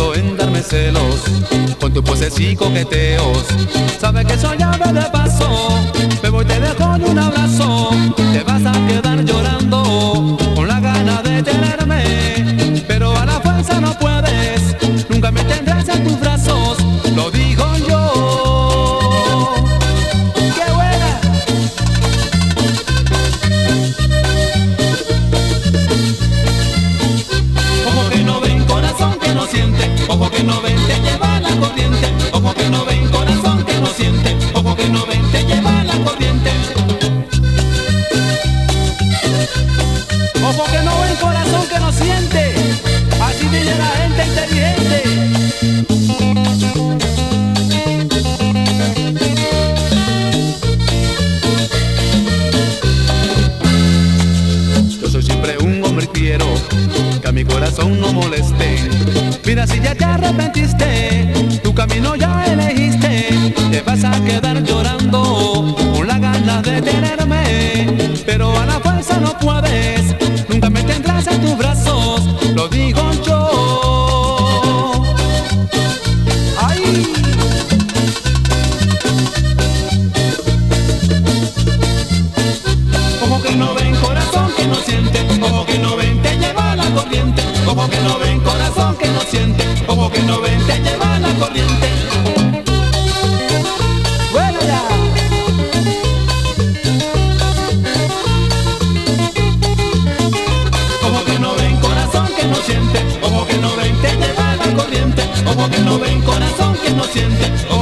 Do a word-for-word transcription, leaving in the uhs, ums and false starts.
dudando en darme celos con tu poses y coqueteos. Sabes que soy ave de paso, me voy, te dejo en un abrazo. Te vas a quedar llorando con la gana de tenerme, pero a la fuerza no puedes, nunca me tendrás en tus brazos, lo digo yo. ¡Qué buena! Ojo que no ven, corazón que no siente, ojo que no ven, te lleva la corriente. Ojo que no ven, corazón que no siente, ojo que no ven, te lleva la corriente. Ojo que no ven, corazón que no siente, así dice la gente inteligente. Yo soy siempre un hombre fiero, que a mi corazón no moleste. Mira, si ya te arrepentiste, tu camino ya elegiste, te vas a quedar llorando con la gana de tenerme, pero a la fuerza no puedes, nunca me tendrás en tus brazos, lo digo yo. ¡Ay! Ojo que no ven, corazón que no siente, ojo que no ven, te lleva la corriente. Ojo que no ven, corazón que no siente, ojo que no ven, te lleva la corriente. ¡Bueno ya! Ojo que no ven, corazón que no siente, ojo que no ven, te lleva la corriente. Ojo que no ven, corazón que no siente.